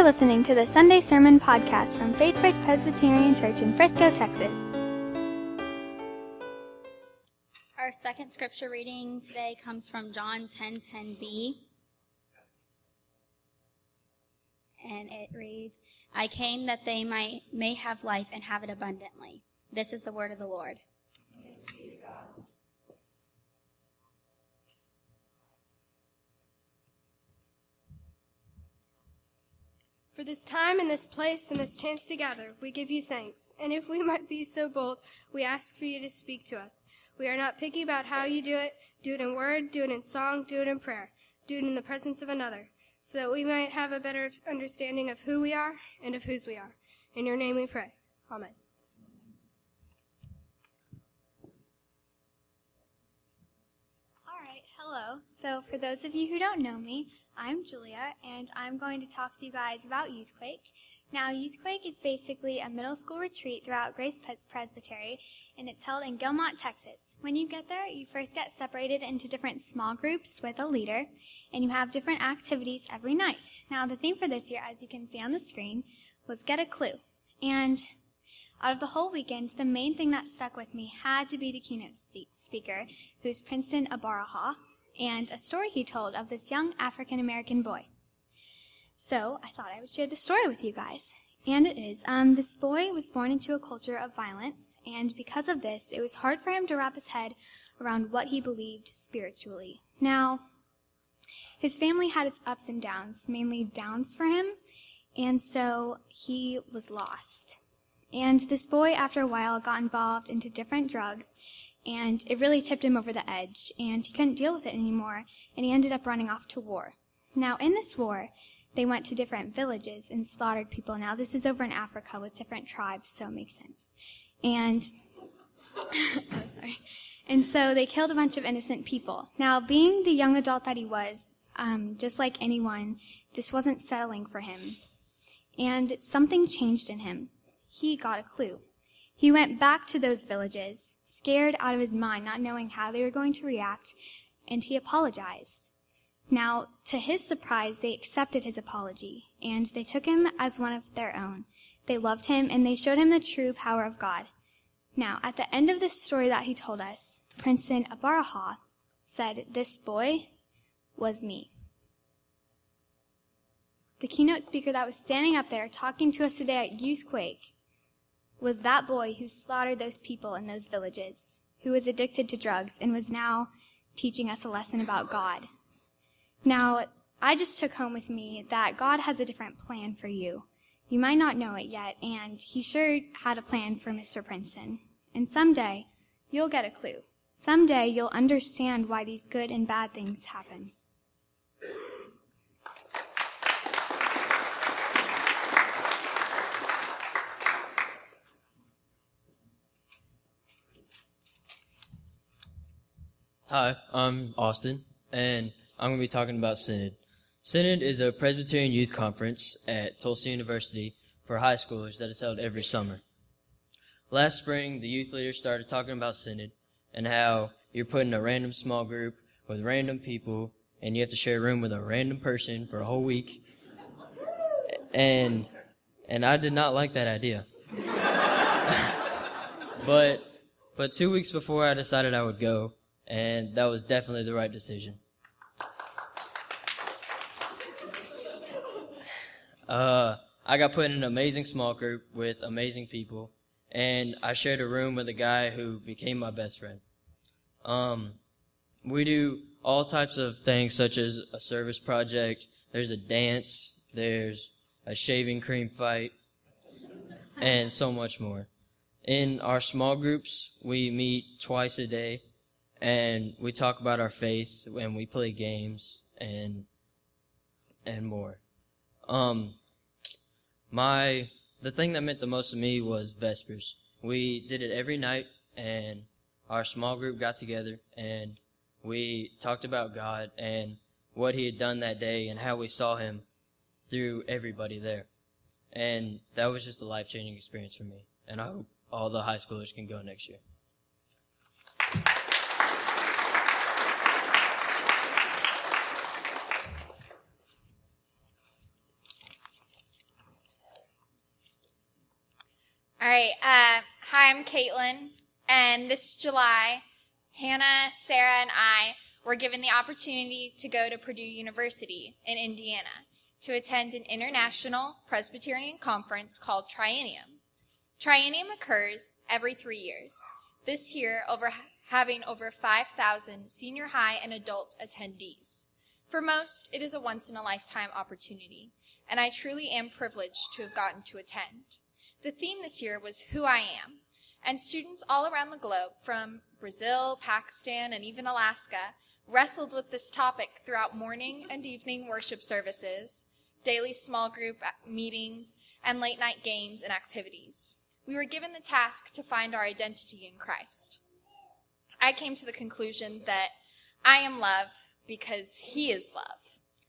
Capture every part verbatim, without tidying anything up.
listening to the Sunday Sermon Podcast from Faithbridge Presbyterian Church in Frisco, Texas. Our second scripture reading today comes from John ten ten b. And it reads, I came that they might may have life and have it abundantly. This is the word of the Lord. For this time and this place and this chance to gather, we give you thanks. And if we might be so bold, we ask for you to speak to us. We are not picky about how you do it. Do it in word, do it in song, do it in prayer. Do it in the presence of another, so that we might have a better understanding of who we are and of whose we are. In your name we pray. Amen. Hello. So for those of you who don't know me, I'm Julia, and I'm going to talk to you guys about Youthquake. Now, Youthquake is basically a middle school retreat throughout Grace Presbytery, and it's held in Gilmont, Texas. When you get there, you first get separated into different small groups with a leader, and you have different activities every night. Now, the theme for this year, as you can see on the screen, was Get a Clue. And out of the whole weekend, the main thing that stuck with me had to be the keynote speaker, who's Princeton Abaraha, and a story he told of this young African-American boy. So I thought I would share the story with you guys. And it is, um, this boy was born into a culture of violence, and because of this, it was hard for him to wrap his head around what he believed spiritually. Now, his family had its ups and downs, mainly downs for him, and so he was lost. And this boy, after a while, got involved into different drugs, and it really tipped him over the edge, and he couldn't deal with it anymore, and he ended up running off to war. Now, in this war, they went to different villages and slaughtered people. Now, this is over in Africa with different tribes, so it makes sense. And, oh, sorry. And so they killed a bunch of innocent people. Now, being the young adult that he was, um, just like anyone, this wasn't settling for him. And something changed in him. He got a clue. He went back to those villages, scared out of his mind, not knowing how they were going to react, and he apologized. Now, to his surprise, they accepted his apology, and they took him as one of their own. They loved him, and they showed him the true power of God. Now, at the end of the story that he told us, Princeton Abaraha said, "This boy was me." The keynote speaker that was standing up there talking to us today at Youthquake was that boy who slaughtered those people in those villages, who was addicted to drugs and was now teaching us a lesson about God. Now, I just took home with me that God has a different plan for you. You might not know it yet, and he sure had a plan for Mister Princeton. And someday, you'll get a clue. Someday, you'll understand why these good and bad things happen. Hi, I'm Austin, and I'm going to be talking about Synod. Synod is a Presbyterian youth conference at Tulsa University for high schoolers that is held every summer. Last spring, the youth leaders started talking about Synod and how you're put in a random small group with random people, and you have to share a room with a random person for a whole week. And and I did not like that idea. but but two weeks before I decided I would go, and that was definitely the right decision. Uh, I got put in an amazing small group with amazing people, and I shared a room with a guy who became my best friend. Um, we do all types of things, such as a service project. There's a dance. There's a shaving cream fight, and so much more. In our small groups, we meet twice a day, and we talk about our faith, and we play games, and and more. Um, my the thing that meant the most to me was Vespers. We did it every night, and our small group got together, and we talked about God and what He had done that day, and how we saw Him through everybody there. And that was just a life-changing experience for me, and I hope all the high schoolers can go next year. right. Uh, hi, I'm Caitlin, and this July, Hannah, Sarah, and I were given the opportunity to go to Purdue University in Indiana to attend an international Presbyterian conference called Triennium. Triennium occurs every three years. This year, over having over five thousand senior high and adult attendees. For most, it is a once-in-a-lifetime opportunity, and I truly am privileged to have gotten to attend. The theme this year was Who I Am, and students all around the globe, from Brazil, Pakistan, and even Alaska, wrestled with this topic throughout morning and evening worship services, daily small group meetings, and late-night games and activities. We were given the task to find our identity in Christ. I came to the conclusion that I am love because he is love.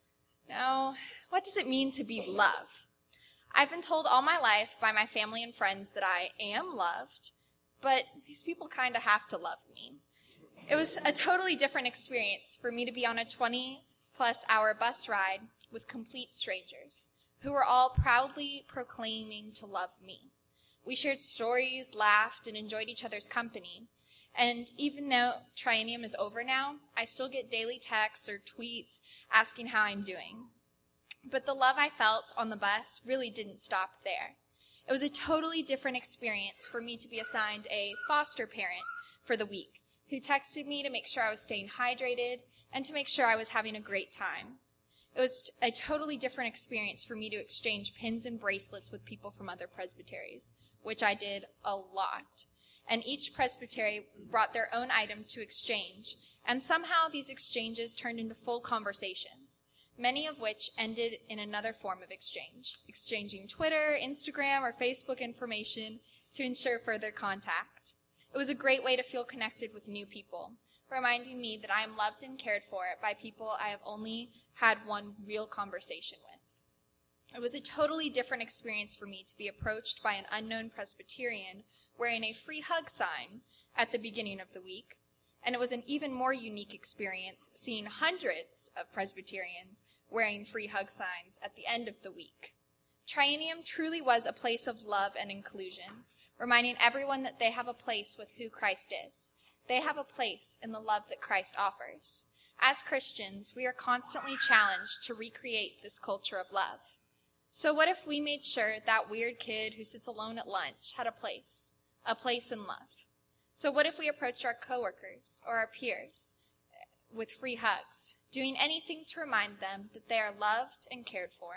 Now, what does it mean to be love? I've been told all my life by my family and friends that I am loved, but these people kind of have to love me. It was a totally different experience for me to be on a twenty-plus hour bus ride with complete strangers who were all proudly proclaiming to love me. We shared stories, laughed, and enjoyed each other's company. And even though Triennium is over now, I still get daily texts or tweets asking how I'm doing. But the love I felt on the bus really didn't stop there. It was a totally different experience for me to be assigned a foster parent for the week, who texted me to make sure I was staying hydrated and to make sure I was having a great time. It was a totally different experience for me to exchange pins and bracelets with people from other presbyteries, which I did a lot. And each presbytery brought their own item to exchange, and somehow these exchanges turned into full conversations, many of which ended in another form of exchange, exchanging Twitter, Instagram, or Facebook information to ensure further contact. It was a great way to feel connected with new people, reminding me that I am loved and cared for by people I have only had one real conversation with. It was a totally different experience for me to be approached by an unknown Presbyterian wearing a free hug sign at the beginning of the week, and it was an even more unique experience seeing hundreds of Presbyterians wearing free hug signs at the end of the week. Triennium truly was a place of love and inclusion, reminding everyone that they have a place with who Christ is. They have a place in the love that Christ offers. As Christians, we are constantly challenged to recreate this culture of love. So what if we made sure that weird kid who sits alone at lunch had a place, a place in love? So what if we approached our coworkers or our peers with free hugs, doing anything to remind them that they are loved and cared for?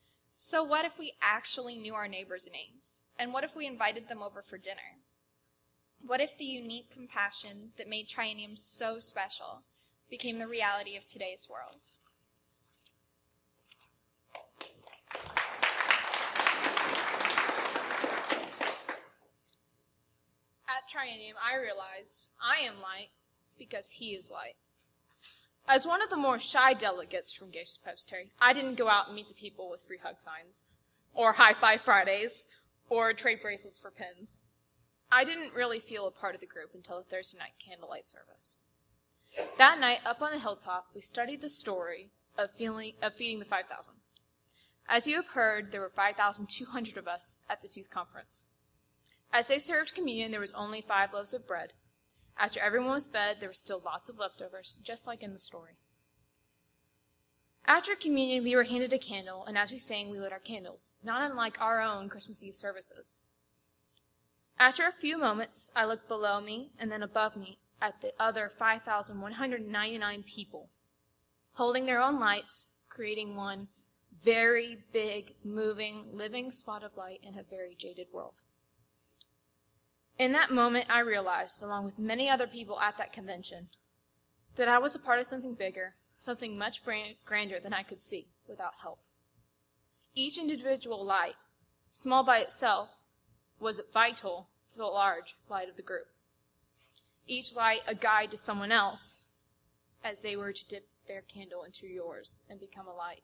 So what if we actually knew our neighbors' names? And what if we invited them over for dinner? What if the unique compassion that made Triennium so special became the reality of today's world? At Triennium, I realized I am light because he is light. As one of the more shy delegates from Grace Presbytery, I didn't go out and meet the people with free hug signs, or high five Fridays, or trade bracelets for pins. I didn't really feel a part of the group until the Thursday night candlelight service. That night, up on the hilltop, we studied the story of, feeling, of feeding the five thousand. As you have heard, there were five thousand two hundred of us at this youth conference. As they served communion, there was only five loaves of bread. After everyone was fed, there were still lots of leftovers, just like in the story. After communion, we were handed a candle, and as we sang, we lit our candles, not unlike our own Christmas Eve services. After a few moments, I looked below me and then above me at the other five thousand one hundred ninety-nine people, holding their own lights, creating one very big, moving, living spot of light in a very jaded world. In that moment, I realized, along with many other people at that convention, that I was a part of something bigger, something much grander than I could see without help. Each individual light, small by itself, was vital to the large light of the group. Each light a guide to someone else as they were to dip their candle into yours and become a light.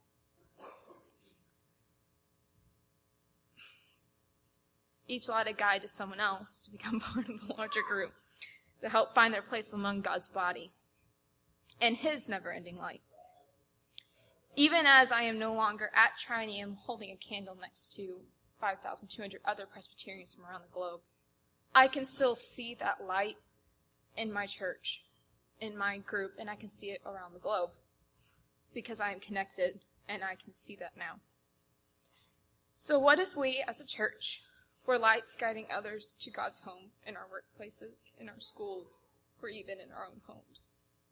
Each light a guide to someone else to become part of the larger group, to help find their place among God's body and his never-ending light. Even as I am no longer at Triennium holding a candle next to five thousand two hundred other Presbyterians from around the globe, I can still see that light in my church, in my group, and I can see it around the globe because I am connected and I can see that now. So what if we, as a church, were lights guiding others to God's home in our workplaces, in our schools, or even in our own homes?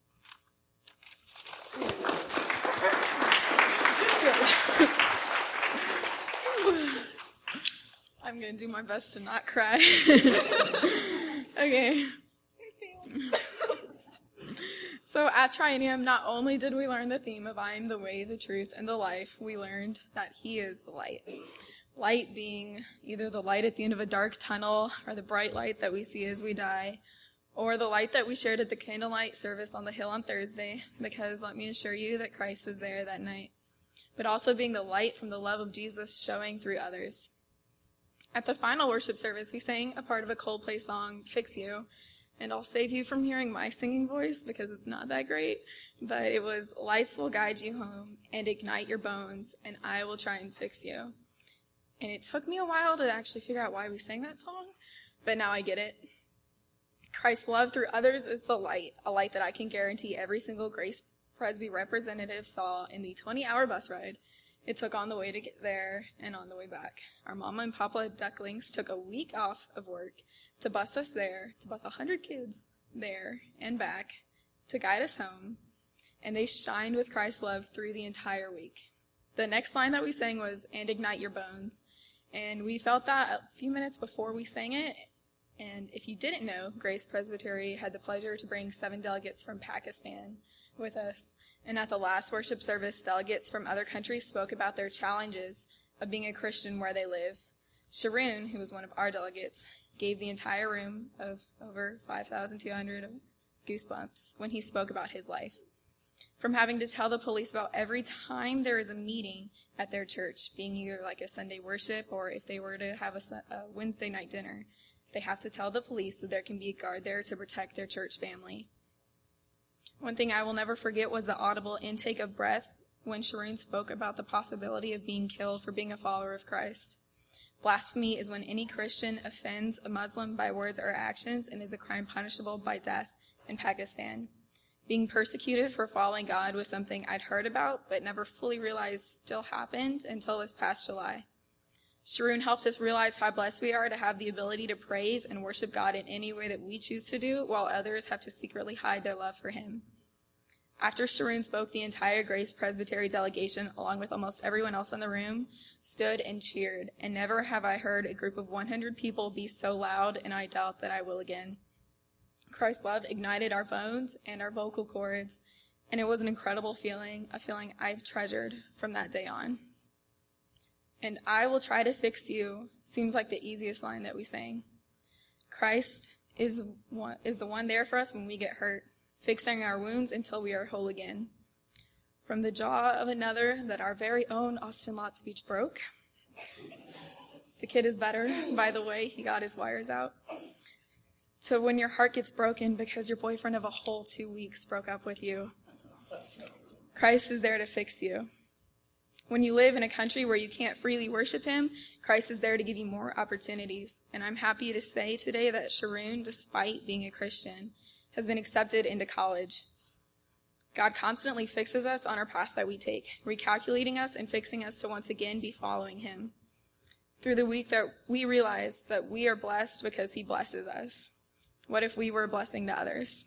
I'm going to do my best to not cry. Okay. So at Triennium, not only did we learn the theme of I am the way, the truth, and the life, we learned that he is the light. Light being either the light at the end of a dark tunnel, or the bright light that we see as we die, or the light that we shared at the candlelight service on the hill on Thursday, because let me assure you that Christ was there that night. But also being the light from the love of Jesus showing through others. At the final worship service, we sang a part of a Coldplay song, Fix You, and I'll save you from hearing my singing voice because it's not that great, but it was, lights will guide you home and ignite your bones, and I will try and fix you. And it took me a while to actually figure out why we sang that song, but now I get it. Christ's love through others is the light, a light that I can guarantee every single Grace Presby representative saw in the twenty-hour bus ride it took on the way to get there and on the way back. Our Mama and Papa Ducklings took a week off of work to bus us there, to bus one hundred kids there and back, to guide us home, and they shined with Christ's love through the entire week. The next line that we sang was, and ignite your bones, and we felt that a few minutes before we sang it, and if you didn't know, Grace Presbytery had the pleasure to bring seven delegates from Pakistan with us, and at the last worship service, delegates from other countries spoke about their challenges of being a Christian where they live. Sharoon, who was one of our delegates, gave the entire room of over five thousand two hundred goosebumps when he spoke about his life. From having to tell the police about every time there is a meeting at their church, being either like a Sunday worship or if they were to have a, a Wednesday night dinner, they have to tell the police that there can be a guard there to protect their church family. One thing I will never forget was the audible intake of breath when Sharoon spoke about the possibility of being killed for being a follower of Christ. Blasphemy is when any Christian offends a Muslim by words or actions and is a crime punishable by death in Pakistan. Being persecuted for following God was something I'd heard about but never fully realized still happened until this past July. Sharoon helped us realize how blessed we are to have the ability to praise and worship God in any way that we choose to do, while others have to secretly hide their love for him. After Sharoon spoke, the entire Grace Presbytery delegation, along with almost everyone else in the room, stood and cheered, and never have I heard a group of one hundred people be so loud, and I doubt that I will again. Christ's love ignited our bones and our vocal cords, and it was an incredible feeling, a feeling I've treasured from that day on. And I will try to fix you seems like the easiest line that we sang. Christ is one, is the one there for us when we get hurt, fixing our wounds until we are whole again. From the jaw of another that our very own Austin Lott speech broke. The kid is better, by the way, he got his wires out. To when your heart gets broken because your boyfriend of a whole two weeks broke up with you. Christ is there to fix you. When you live in a country where you can't freely worship him, Christ is there to give you more opportunities. And I'm happy to say today that Sharoon, despite being a Christian, has been accepted into college. God constantly fixes us on our path that we take, recalculating us and fixing us to once again be following him. Through the week that we realize that we are blessed because he blesses us. What if we were a blessing to others?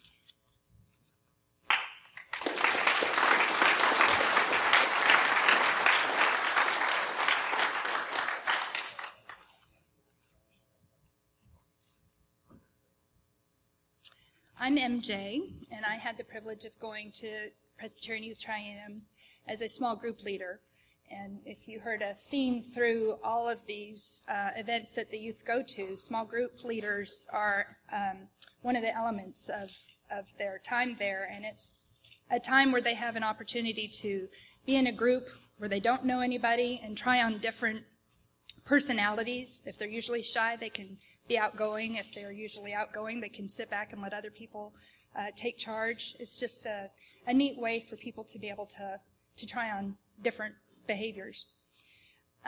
I'm M J, and I had the privilege of going to Presbyterian Youth Triennium as a small group leader. And if you heard a theme through all of these uh, events that the youth go to, small group leaders are um, one of the elements of, of their time there. And it's a time where they have an opportunity to be in a group where they don't know anybody and try on different personalities. If they're usually shy, they can be outgoing. If they're usually outgoing, they can sit back and let other people uh, take charge. It's just a, a neat way for people to be able to, to try on different behaviors. Um,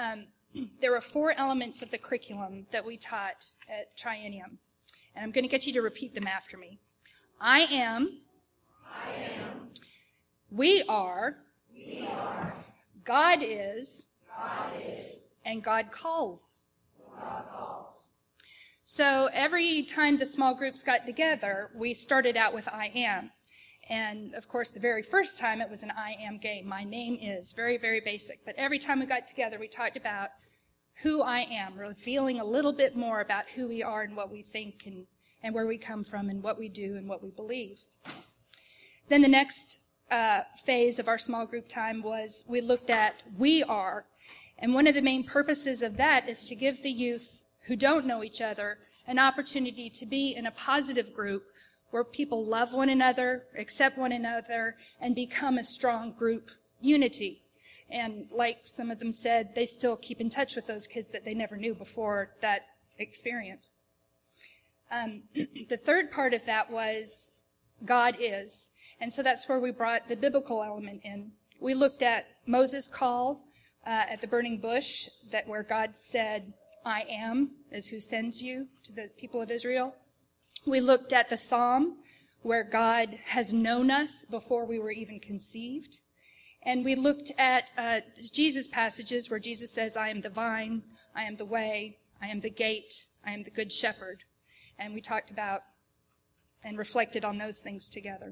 there were four elements of the curriculum that we taught at Triennium. And I'm going to get you to repeat them after me. I am. I am. We are. We are. God is. God is. And God calls. God calls. So every time the small groups got together, we started out with I am. And, of course, the very first time it was an I am game. My name is. Very, very basic. But every time we got together, we talked about who I am, revealing a little bit more about who we are and what we think and, and where we come from and what we do and what we believe. Then the next uh, phase of our small group time was we looked at we are. And one of the main purposes of that is to give the youth who don't know each other an opportunity to be in a positive group where people love one another, accept one another, and become a strong group unity. And like some of them said, they still keep in touch with those kids that they never knew before that experience. Um, the third part of that was God is. And so that's where we brought the biblical element in. We looked at Moses' call uh, at the burning bush, that where God said, I am is who sends you to the people of Israel. We looked at the Psalm, where God has known us before we were even conceived. And we looked at uh, Jesus' passages where Jesus says, I am the vine, I am the way, I am the gate, I am the good shepherd. And we talked about and reflected on those things together.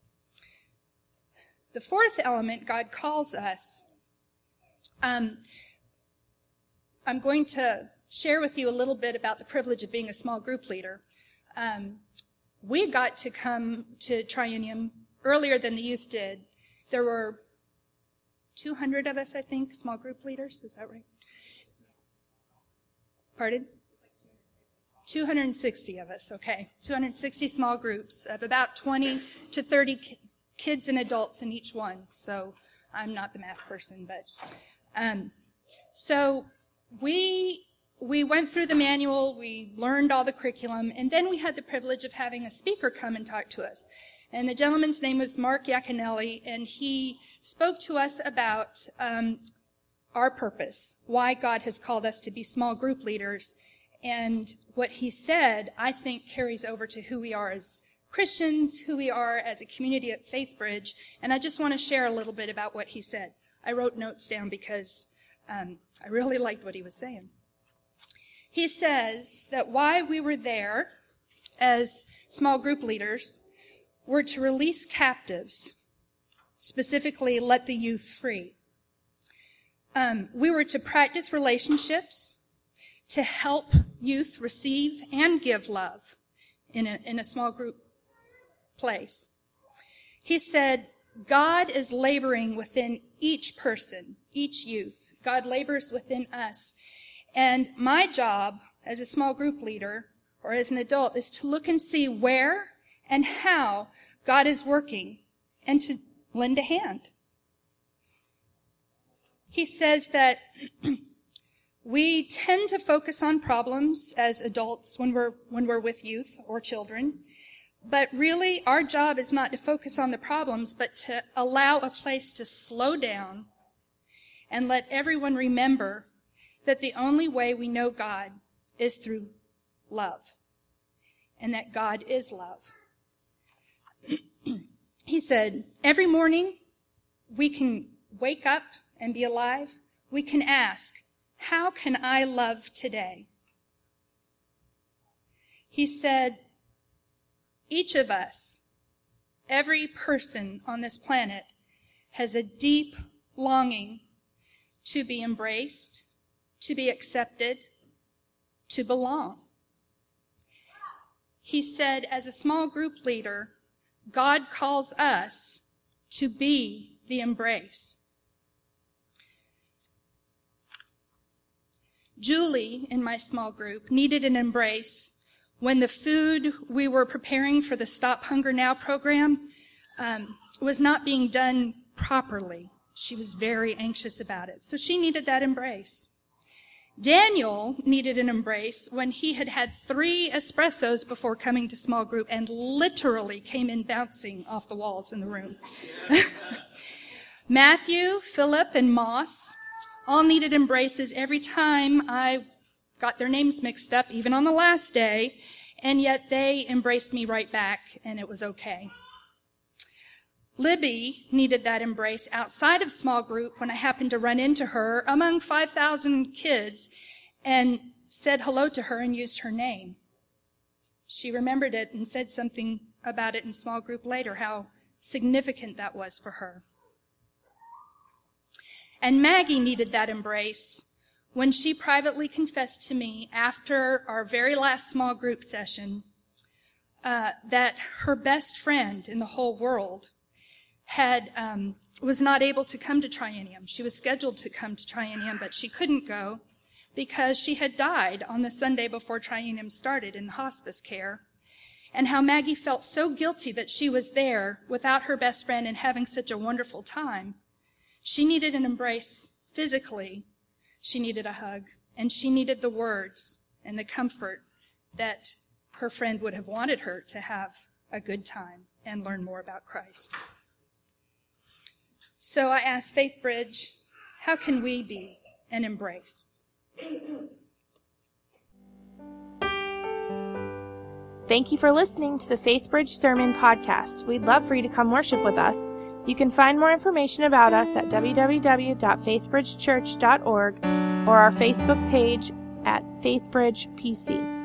The fourth element, God calls us. Um, I'm going to share with you a little bit about the privilege of being a small group leader. Um, we got to come to Triennium earlier than the youth did. There were two hundred of us, I think, small group leaders. Is that right? Pardon? two hundred sixty of us, okay. two hundred sixty small groups of about twenty to thirty ki- kids and adults in each one. So I'm not the math person, but... Um, so we... We went through the manual, we learned all the curriculum, and then we had the privilege of having a speaker come and talk to us. And the gentleman's name was Mark Iaconelli, and he spoke to us about um, our purpose, why God has called us to be small group leaders. And what he said, I think, carries over to who we are as Christians, who we are as a community at Faith Bridge. And I just want to share a little bit about what he said. I wrote notes down because um, I really liked what he was saying. He says that why we were there as small group leaders were to release captives, specifically let the youth free. Um, we were to practice relationships, to help youth receive and give love in a, in a small group place. He said, God is laboring within each person, each youth. God labors within us. And my job as a small group leader or as an adult is to look and see where and how God is working and to lend a hand. He says that we tend to focus on problems as adults when we're when we're with youth or children, but really our job is not to focus on the problems, but to allow a place to slow down and let everyone remember that the only way we know God is through love, and that God is love. He said, every morning we can wake up and be alive. We can ask, how can I love today? He said, each of us, every person on this planet, has a deep longing to be embraced, to be accepted, to belong. He said, as a small group leader, God calls us to be the embrace. Julie, in my small group, needed an embrace when the food we were preparing for the Stop Hunger Now program um, was not being done properly. She was very anxious about it, so she needed that embrace. Daniel needed an embrace when he had had three espressos before coming to small group and literally came in bouncing off the walls in the room. Matthew, Philip, and Moss all needed embraces every time I got their names mixed up, even on the last day, and yet they embraced me right back, and it was okay. Libby needed that embrace outside of small group when I happened to run into her among five thousand kids and said hello to her and used her name. She remembered it and said something about it in small group later, how significant that was for her. And Maggie needed that embrace when she privately confessed to me after our very last small group session uh, that her best friend in the whole world had um, was not able to come to Triennium. She was scheduled to come to Triennium, but she couldn't go because she had died on the Sunday before Triennium started in hospice care, and how Maggie felt so guilty that she was there without her best friend and having such a wonderful time. She needed an embrace physically, she needed a hug, and she needed the words and the comfort that her friend would have wanted her to have a good time and learn more about Christ. So I asked Faith Bridge, how can we be an embrace? Thank you for listening to the Faith Bridge Sermon Podcast. We'd love for you to come worship with us. You can find more information about us at w w w dot faith bridge church dot org or our Facebook page at Faith Bridge P C.